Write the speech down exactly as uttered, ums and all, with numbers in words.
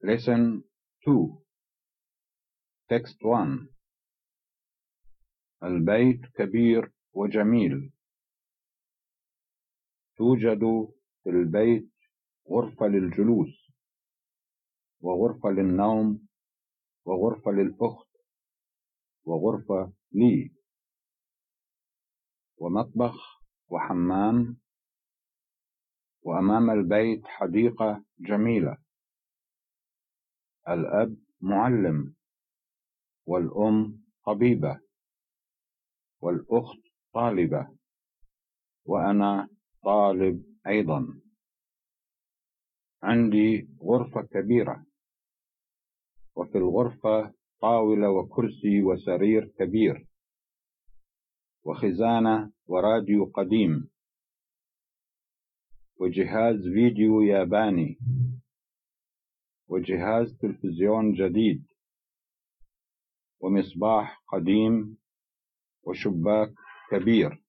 Lesson two. Text one. البيت كبير وجميل. توجد في البيت غرفة للجلوس، وغرفة للنوم، وغرفة للأخت، وغرفة لي، ومطبخ وحمام، وأمام البيت حديقة جميلة. الأب معلم، والأم طبيبة، والأخت طالبة، وأنا طالب أيضا. عندي غرفة كبيرة، وفي الغرفة طاولة وكرسي وسرير كبير، وخزانة وراديو قديم، وجهاز فيديو ياباني، وجهاز تلفزيون جديد، ومصباح قديم، وشباك كبير.